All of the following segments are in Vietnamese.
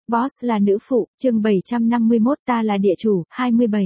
Boss là nữ phụ, chương 751 ta là địa chủ, 27.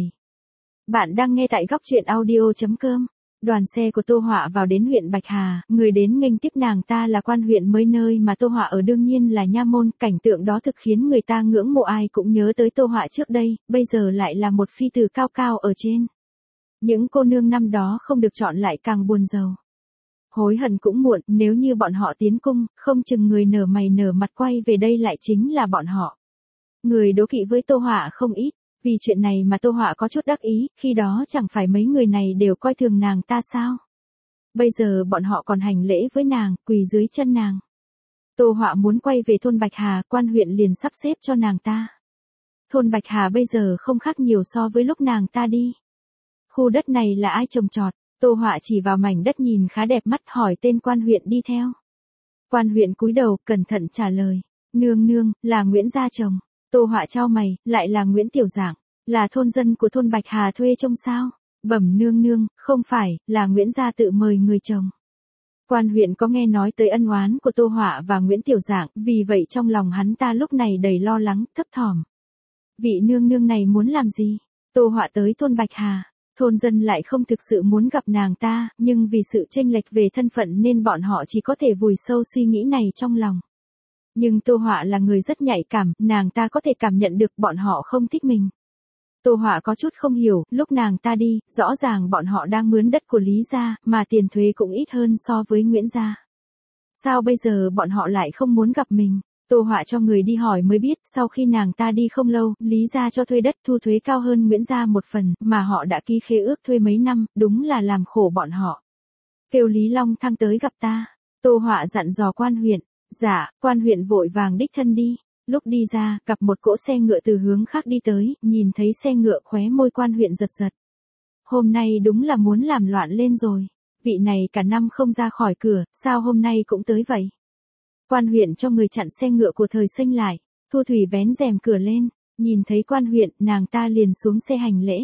Bạn đang nghe tại góc truyện audio.com. Đoàn xe của Tô Họa vào đến huyện Bạch Hà, người đến nghênh tiếp nàng ta là quan huyện mới nơi mà Tô Họa ở đương nhiên là nha môn, cảnh tượng đó thực khiến người ta ngưỡng mộ ai cũng nhớ tới Tô Họa trước đây, bây giờ lại là một phi tử cao cao ở trên. Những cô nương năm đó không được chọn lại càng buồn rầu. Hối hận cũng muộn, nếu như bọn họ tiến cung, không chừng người nở mày nở mặt quay về đây lại chính là bọn họ. Người đố kỵ với Tô Họa không ít, vì chuyện này mà Tô Họa có chút đắc ý, khi đó chẳng phải mấy người này đều coi thường nàng ta sao. Bây giờ bọn họ còn hành lễ với nàng, quỳ dưới chân nàng. Tô Họa muốn quay về thôn Bạch Hà, quan huyện liền sắp xếp cho nàng ta. Thôn Bạch Hà bây giờ không khác nhiều so với lúc nàng ta đi. Khu đất này là ai trồng trọt? Tô Họa chỉ vào mảnh đất nhìn khá đẹp mắt hỏi tên quan huyện đi theo. Quan huyện cúi đầu, cẩn thận trả lời. Nương nương, là Nguyễn gia trồng. Tô Họa chau mày, lại là Nguyễn Tiểu Giảng, là thôn dân của thôn Bạch Hà thuê trông sao? Bẩm nương nương, không phải, là Nguyễn gia tự mời người trồng. Quan huyện có nghe nói tới ân oán của Tô Họa và Nguyễn Tiểu Giảng, vì vậy trong lòng hắn ta lúc này đầy lo lắng, thấp thỏm. Vị nương nương này muốn làm gì? Tô Họa tới thôn Bạch Hà. Thôn dân lại không thực sự muốn gặp nàng ta, nhưng vì sự chênh lệch về thân phận nên bọn họ chỉ có thể vùi sâu suy nghĩ này trong lòng. Nhưng Tô Họa là người rất nhạy cảm, nàng ta có thể cảm nhận được bọn họ không thích mình. Tô Họa có chút không hiểu, lúc nàng ta đi, rõ ràng bọn họ đang mướn đất của Lý gia, mà tiền thuế cũng ít hơn so với Nguyễn gia. Sao bây giờ bọn họ lại không muốn gặp mình? Tô Họa cho người đi hỏi mới biết, sau khi nàng ta đi không lâu, Lý gia cho thuê đất thu thuế cao hơn Nguyễn gia một phần, mà họ đã ký khế ước thuê mấy năm, đúng là làm khổ bọn họ. Kêu Lý Long Thăng tới gặp ta. Tô Họa dặn dò quan huyện. Dạ, quan huyện vội vàng đích thân đi. Lúc đi ra, gặp một cỗ xe ngựa từ hướng khác đi tới, nhìn thấy xe ngựa khóe môi quan huyện giật giật. Hôm nay đúng là muốn làm loạn lên rồi. Vị này cả năm không ra khỏi cửa, sao hôm nay cũng tới vậy? Quan huyện cho người chặn xe ngựa của Thời Sinh lại. Thu Thủy vén rèm cửa lên, nhìn thấy quan huyện, nàng ta liền xuống xe hành lễ.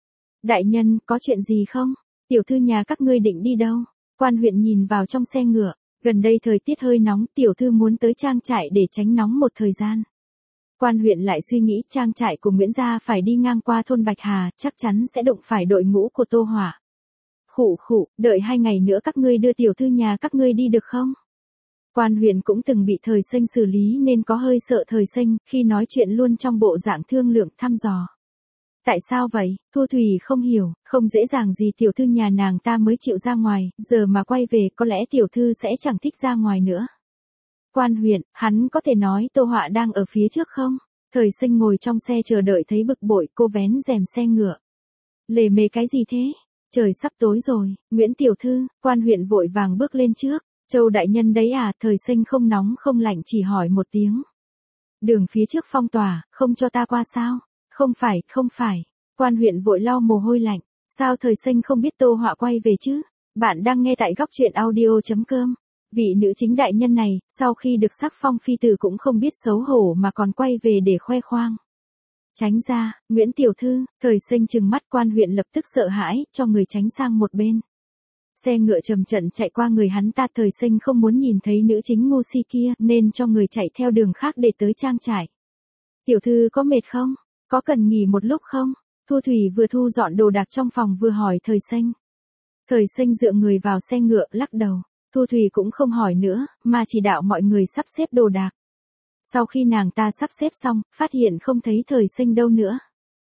Đại nhân, có chuyện gì không? Tiểu thư nhà các ngươi định đi đâu? Quan huyện nhìn vào trong xe ngựa. Gần đây thời tiết hơi nóng, tiểu thư muốn tới trang trại để tránh nóng một thời gian. Quan huyện lại suy nghĩ trang trại của Nguyễn gia phải đi ngang qua thôn Bạch Hà, chắc chắn sẽ đụng phải đội ngũ của Tô Họa. Khụ khụ, đợi 2 ngày nữa các ngươi đưa tiểu thư nhà các ngươi đi được không? Quan huyện cũng từng bị Thời Sinh xử lý nên có hơi sợ Thời Sinh, khi nói chuyện luôn trong bộ dạng thương lượng thăm dò. Tại sao vậy? Thu Thủy không hiểu, không dễ dàng gì tiểu thư nhà nàng ta mới chịu ra ngoài, giờ mà quay về có lẽ tiểu thư sẽ chẳng thích ra ngoài nữa. Quan huyện, hắn có thể nói Tô Họa đang ở phía trước không? Thời Sinh ngồi trong xe chờ đợi thấy bực bội, cô vén rèm xe ngựa. Lề mề cái gì thế? Trời sắp tối rồi, Nguyễn tiểu thư, quan huyện vội vàng bước lên trước. Châu đại nhân đấy à? Thời Sinh không nóng không lạnh chỉ hỏi một tiếng. Đường phía trước phong tỏa, không cho ta qua sao? Không phải. Quan huyện vội lau mồ hôi lạnh. Sao Thời Sinh không biết Tô Họa quay về chứ? Bạn đang nghe tại góc truyện audio.com. Vị nữ chính đại nhân này, sau khi được sắc phong phi tử cũng không biết xấu hổ mà còn quay về để khoe khoang. Tránh ra, Nguyễn tiểu thư. Thời Sinh trừng mắt, quan huyện lập tức sợ hãi, cho người tránh sang một bên. Xe ngựa chậm chậm chạy qua người hắn ta. Thời Sinh không muốn nhìn thấy nữ chính ngu si kia, nên cho người chạy theo đường khác để tới trang trại. Tiểu thư có mệt không? Có cần nghỉ một lúc không? Thu Thủy vừa thu dọn đồ đạc trong phòng vừa hỏi Thời Sinh. Thời Sinh dựa người vào xe ngựa, lắc đầu. Thu Thủy cũng không hỏi nữa, mà chỉ đạo mọi người sắp xếp đồ đạc. Sau khi nàng ta sắp xếp xong, phát hiện không thấy Thời Sinh đâu nữa.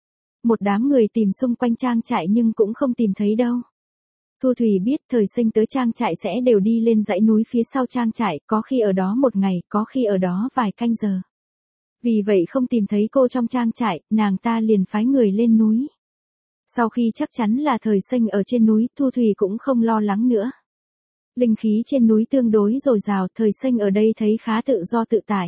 Một đám người tìm xung quanh trang trại nhưng cũng không tìm thấy đâu. Thu Thủy biết Thời Sinh tới trang trại sẽ đều đi lên dãy núi phía sau trang trại, có khi ở đó một ngày, có khi ở đó vài canh giờ. Vì vậy không tìm thấy cô trong trang trại, nàng ta liền phái người lên núi. Sau khi chắc chắn là Thời Sinh ở trên núi, Thu Thủy cũng không lo lắng nữa. Linh khí trên núi tương đối dồi dào, Thời Sinh ở đây thấy khá tự do tự tại.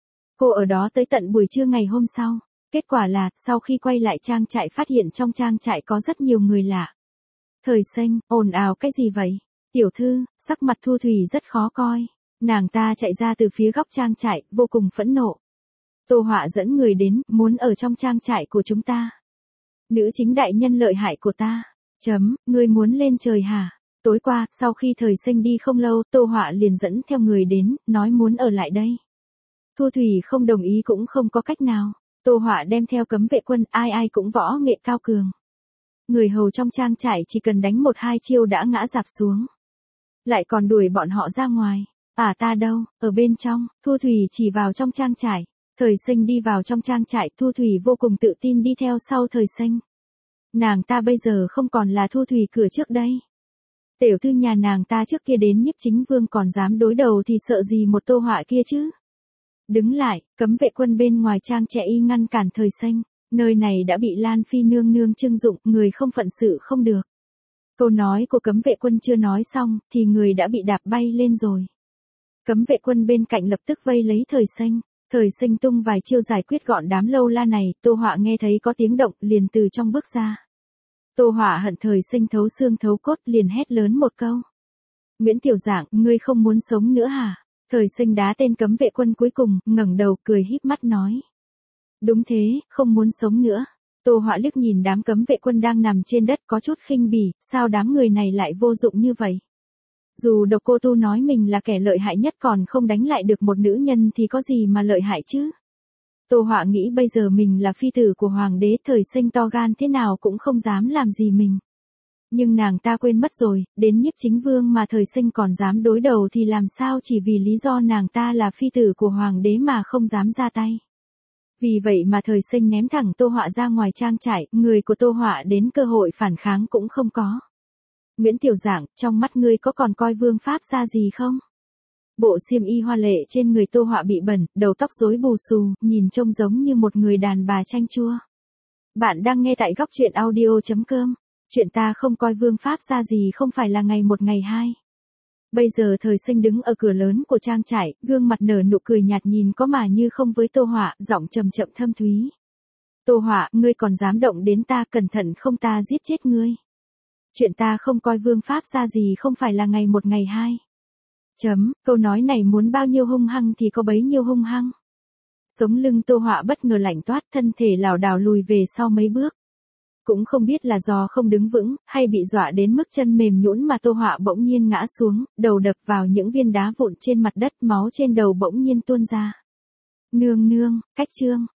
Cô ở đó tới tận buổi trưa ngày hôm sau. Kết quả là, sau khi quay lại trang trại phát hiện trong trang trại có rất nhiều người lạ. Thời Sinh, ồn ào cái gì vậy? Tiểu thư, sắc mặt Thu Thủy rất khó coi. Nàng ta chạy ra từ phía góc trang trại, vô cùng phẫn nộ. Tô Họa dẫn người đến, muốn ở trong trang trại của chúng ta. Nữ chính đại nhân lợi hại của ta. Ngươi muốn lên trời hả? Tối qua, sau khi Thời Sinh đi không lâu, Tô Họa liền dẫn theo người đến, nói muốn ở lại đây. Thu Thủy không đồng ý cũng không có cách nào. Tô Họa đem theo cấm vệ quân, ai ai cũng võ nghệ cao cường. Người hầu trong trang trại chỉ cần đánh 1-2 chiêu đã ngã rạp xuống. Lại còn đuổi bọn họ ra ngoài. À ta đâu, ở bên trong, Thu Thủy chỉ vào trong trang trại. Thời Sinh đi vào trong trang trại, Thu Thủy vô cùng tự tin đi theo sau Thời Sinh. Nàng ta bây giờ không còn là Thu Thủy cửa trước đây. Tiểu thư nhà nàng ta trước kia đến Nhiếp Chính Vương còn dám đối đầu thì sợ gì một Tô Họa kia chứ. Đứng lại, cấm vệ quân bên ngoài trang trại y ngăn cản Thời Sinh. Nơi này đã bị Lan Phi nương nương trưng dụng, người không phận sự không được. Câu nói của cấm vệ quân chưa nói xong, thì người đã bị đạp bay lên rồi. Cấm vệ quân bên cạnh lập tức vây lấy Thời Sinh. Thời Sinh tung vài chiêu giải quyết gọn đám lâu la này, Tô Họa nghe thấy có tiếng động, liền từ trong bước ra. Tô Họa hận Thời Sinh thấu xương thấu cốt, liền hét lớn một câu. Nguyễn Tiểu Dạng, ngươi không muốn sống nữa hả? Thời Sinh đá tên cấm vệ quân cuối cùng, ngẩng đầu cười híp mắt nói. Đúng thế, không muốn sống nữa. Tô Họa liếc nhìn đám cấm vệ quân đang nằm trên đất có chút khinh bỉ, sao đám người này lại vô dụng như vậy? Dù Độc Cô Tu nói mình là kẻ lợi hại nhất còn không đánh lại được một nữ nhân thì có gì mà lợi hại chứ? Tô Họa nghĩ bây giờ mình là phi tử của hoàng đế, Thời Sinh to gan thế nào cũng không dám làm gì mình. Nhưng nàng ta quên mất rồi, đến Nhiếp Chính Vương mà Thời Sinh còn dám đối đầu thì làm sao chỉ vì lý do nàng ta là phi tử của hoàng đế mà không dám ra tay. Vì vậy mà Thời Sinh ném thẳng Tô Họa ra ngoài trang trại, người của Tô Họa đến cơ hội phản kháng cũng không có. Nguyễn Tiểu Dạng, trong mắt ngươi có còn coi vương pháp ra gì không? Bộ xiêm y hoa lệ trên người Tô Họa bị bẩn, đầu tóc rối bù xù, nhìn trông giống như một người đàn bà chanh chua. Bạn đang nghe tại góc truyện audio.com. Chuyện ta không coi vương pháp ra gì không phải là ngày một ngày hai. Bây giờ Thời Sinh đứng ở cửa lớn của trang trại, gương mặt nở nụ cười nhạt nhìn có mà như không với Tô Họa, giọng trầm chậm thâm thúy. Tô Họa, ngươi còn dám động đến ta, cẩn thận không ta giết chết ngươi. Chuyện ta không coi vương pháp ra gì không phải là ngày một ngày hai. Câu nói này muốn bao nhiêu hung hăng thì có bấy nhiêu hung hăng. Sống lưng Tô Họa bất ngờ lạnh toát, thân thể lảo đảo lùi về sau mấy bước. Cũng không biết là do không đứng vững, hay bị dọa đến mức chân mềm nhũn mà Tô Họa bỗng nhiên ngã xuống, đầu đập vào những viên đá vụn trên mặt đất, máu trên đầu bỗng nhiên tuôn ra. Nương nương, cách chương.